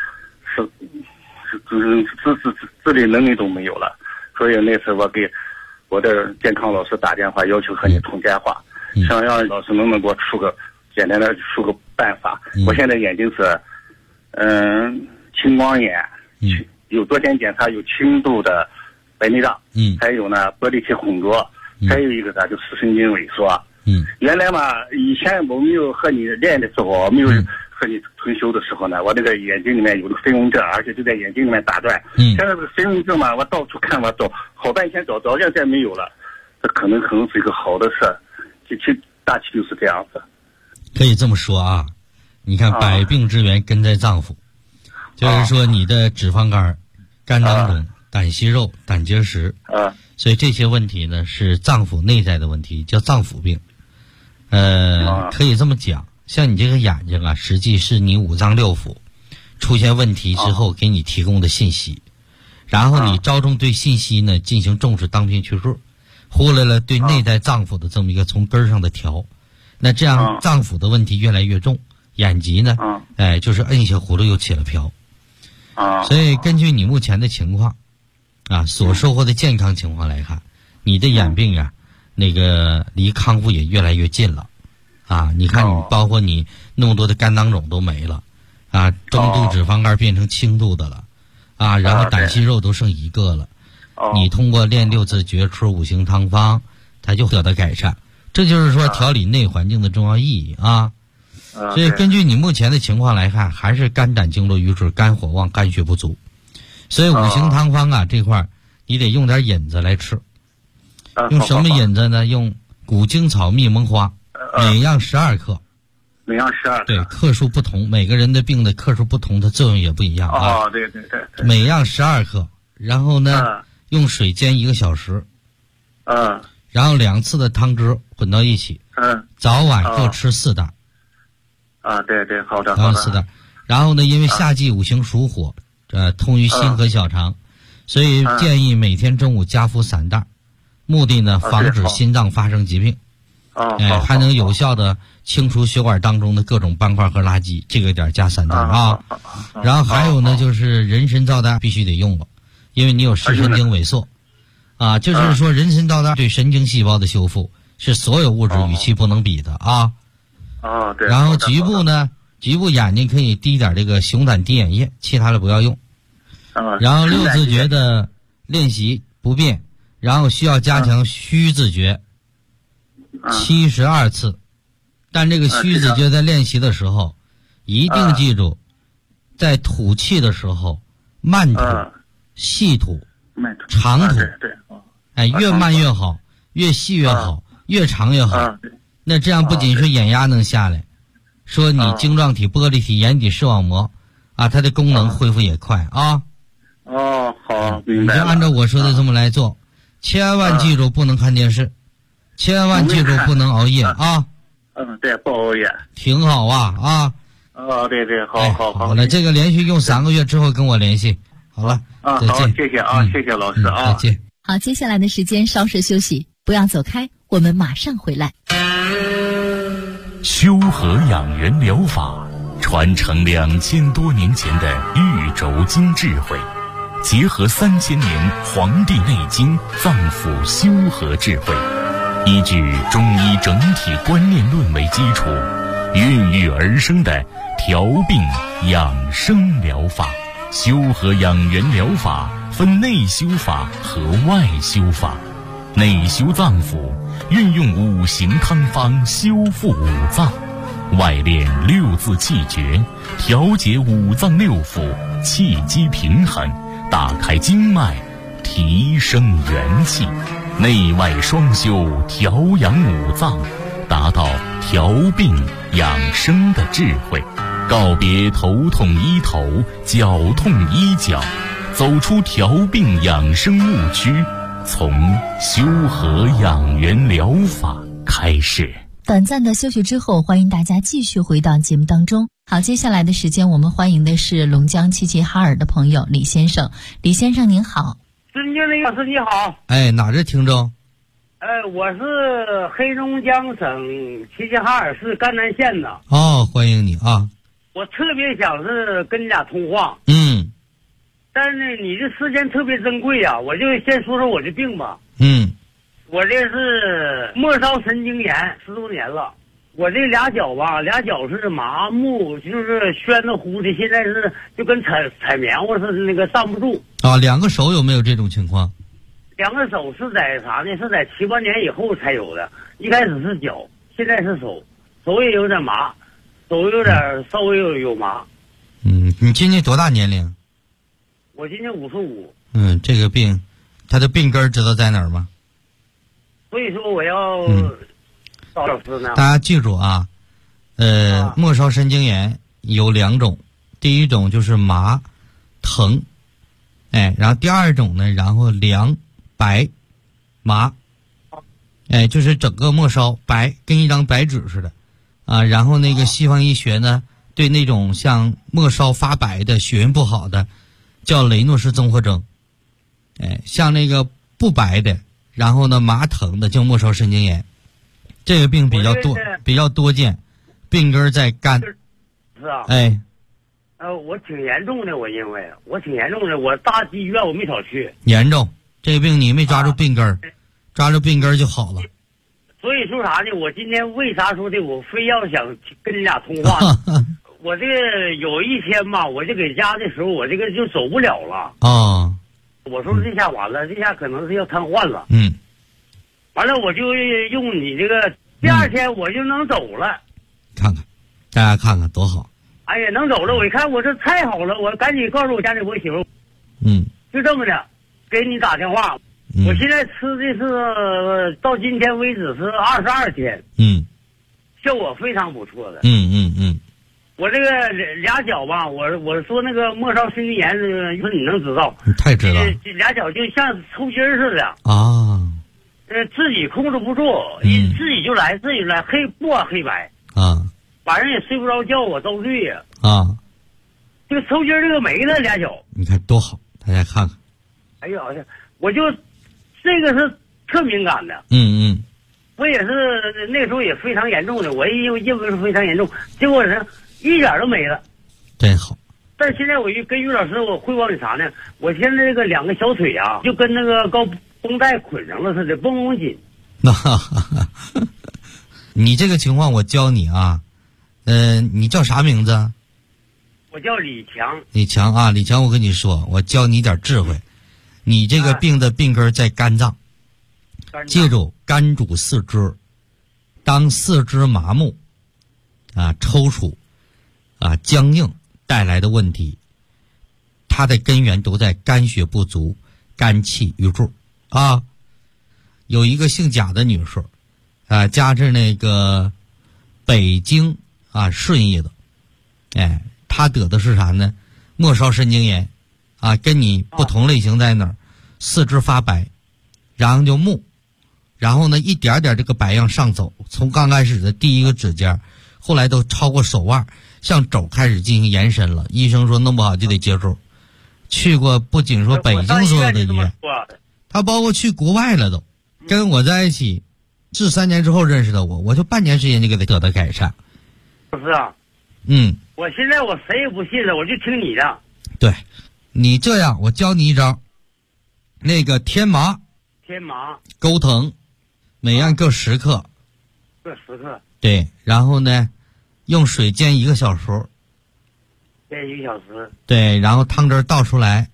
S7: 自理能力都没有了，所以那次我给我的健康老师打电话，要求和你通电话，想让老师能给我简单的出个办法。我现在眼睛是青光眼，有昨天检查有轻度的白内障，还有呢玻璃体混浊，还有一个呢就视神经萎缩。原来嘛，以前我没有和你练的时候，没有和你退休的时候呢，我这个眼睛里面有个飞蚊症，而且就在眼睛里面打转。现在这个飞蚊症嘛，我到处看，我找好半天找现在没有了，这可能是一个好的事。大体就是这样子。
S3: 可以这么说啊，你看百病之源根在脏腑，就是说你的脂肪肝、肝囊肿、胆息肉、胆结石，所以这些问题呢是脏腑内在的问题，叫脏腑病。可以这么讲，像你这个眼睛啊，实际是你五脏六腑出现问题之后给你提供的信息，然后你着重对信息呢进行重视，当兵去数，忽略了对内在脏腑的这么一个从根儿上的调，那这样脏腑的问题越来越重，眼疾呢，就是摁下葫芦又起了瓢。所以根据你目前的情况啊，所收获的健康情况来看，你的眼病啊，那个离康复也越来越近了啊！你看，你包括你那么多的肝囊肿都没了啊，中度脂肪肝变成轻度的了啊，然后胆息肉都剩1个了。你通过练6次绝出五行汤方，它就得到改善。这就是说调理内环境的重要意义啊。所以根据你目前的情况来看，还是肝胆经络瘀滞、肝火旺、肝血不足。所以五行汤方啊这块你得用点引子来吃。用什么引子呢？用古精草、蜜蒙花，每样12克。
S7: 每样12克。
S3: 对，克数不同，每个人的病的克数不同，它作用也不一样啊。
S7: 对。
S3: 每样12克， 然后呢，用水煎1个小时。然后2次的汤汁混到一起。早晚各吃4袋。
S7: 对对，好的。
S3: 4袋。然后呢，因为夏季5行属火，通于心和小肠，所以建议每天中午加服3袋，目的呢，防止心脏发生疾病。还能有效的清除血管当中的各种斑块和垃圾，这个点加3袋啊。然后还有呢，就是人参皂苷必须得用了，因为你有视神经萎缩，就是说人参皂苷对神经细胞的修复是所有物质与其不能比的啊。
S7: 对。
S3: 然后局部呢，局部眼睛可以滴点这个熊胆滴眼液，其他的不要用。然后6字诀的练习不变，然后需要加强虚字诀。72次，但这个虚字诀在练习的时候，一定记住，在吐气的时候，慢吐、细吐、长吐，越慢越好，越细越好，越长越好。那这样不仅是眼压能下来，说你晶状体、玻璃体、眼底视网膜，它的功能恢复也快啊。
S7: 好，明白了。
S3: 你就按照我说的这么来做，千万记住不能看电视。千万记住不能熬夜啊！
S7: 对，不熬夜，
S3: 挺好啊！
S7: 对，好
S3: 了，这个连续用3个月之后跟我联系，好了，再见。
S7: 好，谢谢啊，谢谢老师啊，
S3: 再见。
S4: 好，接下来的时间稍事休息，不要走开，我们马上回来。
S1: 修和养元疗法传承2000多年前的玉轴经智慧，结合3000年《黄帝内经》脏腑修和智慧。依据中医整体观念论为基础，孕育而生的调病养生疗法。修和养元疗法分内修法和外修法。内修脏腑，运用5行汤方修复5脏；外练6字气诀，调节5脏6腑，气机平衡，打开经脉，提升元气。内外双修，调养5脏，达到调病养生的智慧。告别头痛医头，脚痛医脚，走出调病养生误区，从修和养元疗法开始。
S4: 短暂的休息之后，欢迎大家继续回到节目当中。好，接下来的时间我们欢迎的是龙江齐齐哈尔的朋友李先生。李先生您好。
S8: 孙经理老师你好。
S3: 哪是听众？
S8: 我是黑龙江省齐齐哈尔市甘南县的。
S3: 欢迎你啊。
S8: 我特别想是跟你俩通话。但是呢，你这时间特别珍贵呀，我就先说说我的病吧。我这是末梢神经炎10多年了。我这俩脚是麻木，就是宣的乎的，现在是就跟踩棉花似的，那个站不住。
S3: 2个手有没有这种情况
S8: ？2个手是在啥呢？是在7、8年以后才有的。一开始是脚，现在是手，手也有点麻，手有点稍微有麻。
S3: 你今年多大年龄？
S8: 我今年55。
S3: 这个病，它的病根知道在哪儿吗？
S8: 所以说我要找老师呢。
S3: 大家记住啊，末梢神经炎有2种，第一种就是麻、疼，然后第2种呢，然后凉、白、麻，就是整个末梢白，跟一张白纸似的，然后那个西方医学呢，对那种像末梢发白的、血运不好的，叫雷诺氏综合征，像那个不白的，然后呢麻疼的叫末梢神经炎。这个病比较多见，病根在肝。
S8: 是啊。我挺严重的，我挺严重的，我大医院我没少去。
S3: 严重，这个病你没抓住病根，抓住病根就好了。
S8: 所以说啥呢？我今天为啥说的？我非要想跟你俩通话。我这个有一天吧，我就给家的时候，我这个就走不了了。我说这下完了，这下可能是要瘫痪了。完了，我就用你这个，第2天我就能走了。
S3: 看看，大家看看多好。
S8: 哎呀，能走了！我一看，我这太好了，我赶紧告诉我家里我媳妇。就这么的，给你打电话。我现在吃的是到今天为止是22天。效果非常不错的。 我这个俩脚吧，我说那个末梢神经炎，说你能知道？
S3: 你太知道。
S8: 这俩脚就像抽筋似的
S3: 啊。
S8: 自己控制不住，自己就来，不管黑白
S3: 啊。
S8: 晚上也睡不着觉，我遭罪呀。
S3: 啊。
S8: 这个抽筋这个没了，俩脚。
S3: 你看多好，大家看看。
S8: 哎呀，我就这个是特敏感的。我也是那时候也非常严重的，我认为是非常严重，结果是一点都没了。
S3: 真好。
S8: 但是现在我跟于老师我汇报你啥呢？我现在这个两个小腿啊，就跟那个高绷带捆上了似的，绷紧。
S3: 你这个情况我教你啊，你叫啥名字？
S8: 我叫李强。
S3: 李强啊，李强，我跟你说，我教你点智慧。你这个病的病根在肝脏，记住，肝主四肢，当四肢麻木啊、抽搐啊、僵硬带来的问题，它的根源都在肝血不足、肝气郁住啊。有一个姓贾的女士啊，家是那个北京啊顺义的，哎，她得的是啥呢？末梢神经炎啊，跟你不同类型在哪儿？四肢发白，然后就木，然后呢一点点这个白样上走，从刚开始的第一个指尖，后来都超过手腕，向肘开始进行延伸了。医生说弄不好就得接住，去过不仅说北京所有的医院，他包括去国外了都。跟我在一起是3年之后认识的我就半年时间就给他得到改善。
S8: 不是啊，我现在我谁也不信了，我就听你的。
S3: 对，你这样，我教你一招，那个天麻钩藤，每样各10克，
S8: 各10克。
S3: 对，然后呢，用水煎1个小时，
S8: 煎1个小时。
S3: 对，然后汤汁倒出来，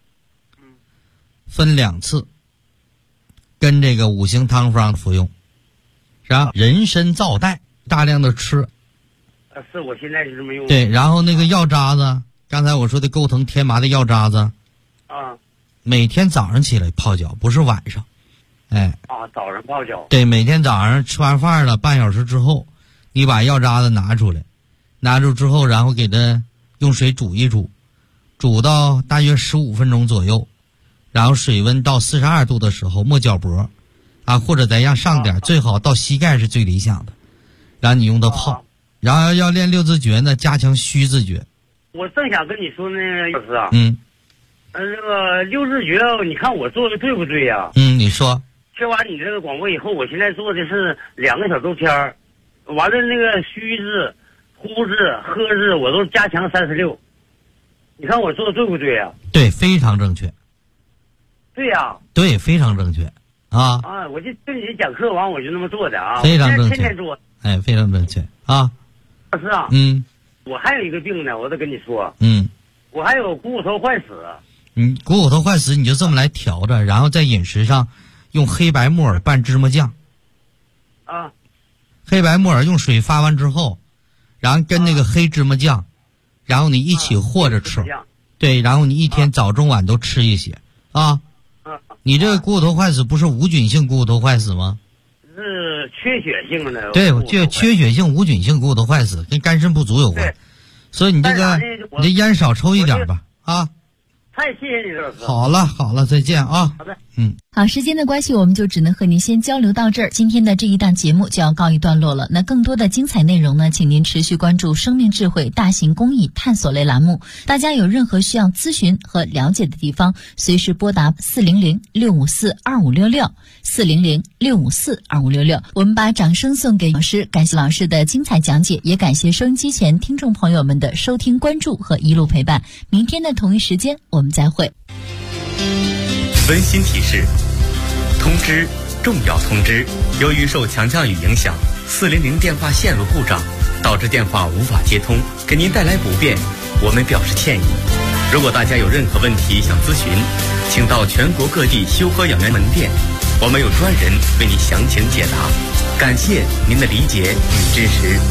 S3: 分2次。跟这个5行汤方服用，然后人参皂带大量的吃。
S8: 是我现在是这么用。
S3: 对，然后那个药渣子，刚才我说的钩藤天麻的药渣子，每天早上起来泡脚，不是晚上。哎。
S8: 早上泡脚。
S3: 对，每天早上吃完饭了半小时之后，你把药渣子拿出来，拿出之后，然后给它用水煮一煮，煮到大约15分钟左右。然后水温到42度的时候没脚脖啊，或者再让上点，最好到膝盖是最理想的。然后你用它泡，然后要练6字诀呢，加强虚字诀。
S8: 我正想跟你说那个老师啊，
S3: 那
S8: 个6字诀，你看我做的对不对呀？
S3: 你说。
S8: 听完你这个广播以后，我现在做的是2个小周天儿，完了那个虚字、呼字、喝字我都加强36。你看我做的对不对呀？
S3: 对，非常正确。
S8: 对呀，
S3: 对，非常正确啊！
S8: 我就跟你讲课完，我就那么做的啊，
S3: 非常正确，
S8: 天天做，
S3: 哎，非常正确啊！
S8: 老师啊，我还有一个病呢，我得跟你说，我还有股骨头坏死。
S3: 股骨头坏死，你就这么来调着，然后在饮食上用黑白木耳拌芝麻酱。黑白木耳用水发完之后，然后跟那个黑芝麻酱，然后你一起和着吃。对，然后你一天早中晚都吃一些啊。你这个股骨头坏死不是无菌性股骨头坏死吗？
S8: 是缺血性的。
S3: 对，就缺血性无菌性股骨头坏死跟肝肾不足有关，所以你这烟少抽一点吧啊。
S8: 太谢谢你了，老师。
S3: 好了，再见啊。
S8: 好的。
S4: 好，时间的关系，我们就只能和您先交流到这儿。今天的这一档节目就要告一段落了。那更多的精彩内容呢，请您持续关注生命智慧大型公益探索类栏目。大家有任何需要咨询和了解的地方，随时拨打400-654-2566，400-654-2566。我们把掌声送给老师，感谢老师的精彩讲解，也感谢收音机前听众朋友们的收听、关注和一路陪伴。明天的同一时间，我们再会。
S5: 温馨提示：通知，重要通知！由于受强降雨影响，400电话线路故障，导致电话无法接通，给您带来不便，我们表示歉意。如果大家有任何问题想咨询，请到全国各地修和养元门店，我们有专人为你详情解答。感谢您的理解与支持。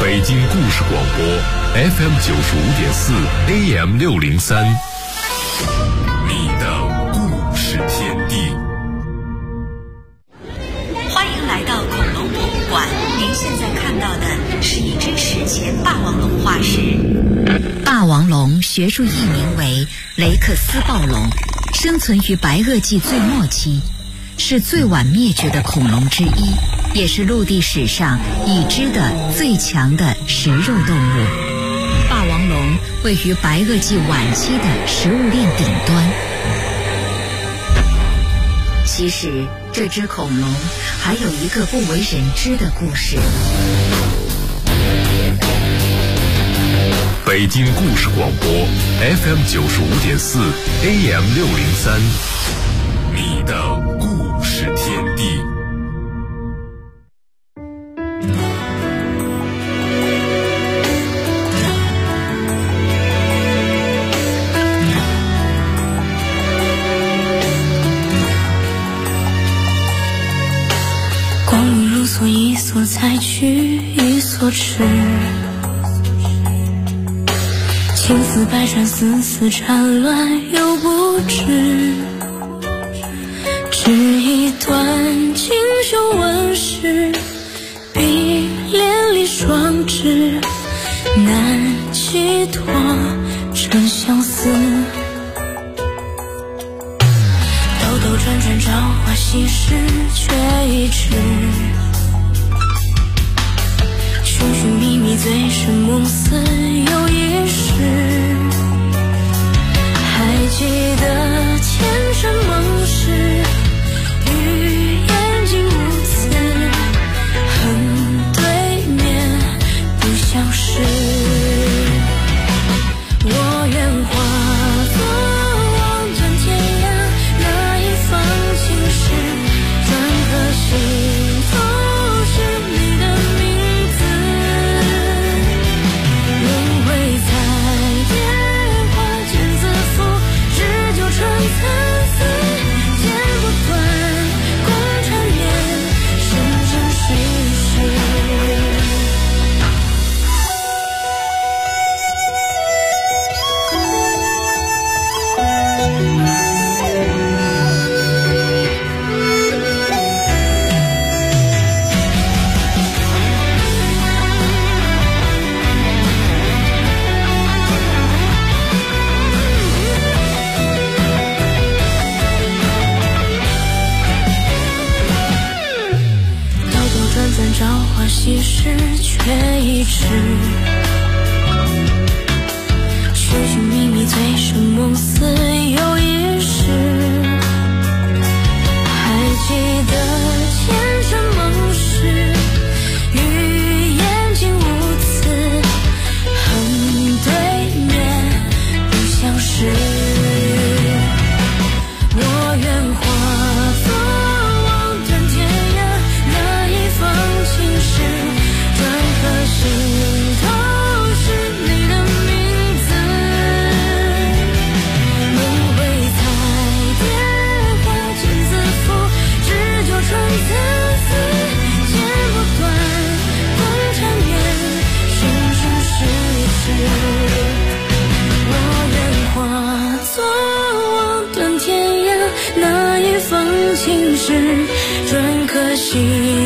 S1: 北京故事广播 FM95.4 AM603， 你的故事天地。
S2: 欢迎来到恐龙博物馆，您现在看到的是一只史前霸王龙化石。霸王龙学术译名为雷克斯暴龙，生存于白垩纪最末期，是最晚灭绝的恐龙之一，也是陆地史上已知的最强的食肉动物。霸王龙位于白垩纪晚期的食物链顶端。其实这只恐龙还有一个不为人知的故事。
S1: 北京故事广播 FM95.4 AM603， 你的故事天地。
S9: 光阴如梭，一梭采取，一梭吃。情丝百转，丝丝缠乱又不知。只一段锦绣纹饰，碧连理双枝，难寄托真相思。兜兜转转，朝花夕拾，却已迟。寻寻觅觅，醉生梦死又一世。还记得前尘梦事，与眼睛无词，恨对面不相识。我愿化作望断天涯那一方青石，转颗心都是你的名字。轮回在蝶花间自负，日久春参差，剪不断，共缠绵，生生世世。兜兜转转，朝花夕拾，却已迟。寻寻觅觅，醉生梦死又一世。还记得前尘梦事，与眼睛无词，恨对面不相识。我愿化作望断天涯那一方青石，转颗心都是你的名字。轮回在蝶花间自负，日久春参差，剪不断，共缠绵，生生世世。我愿化作望断天涯那一方青石，转颗心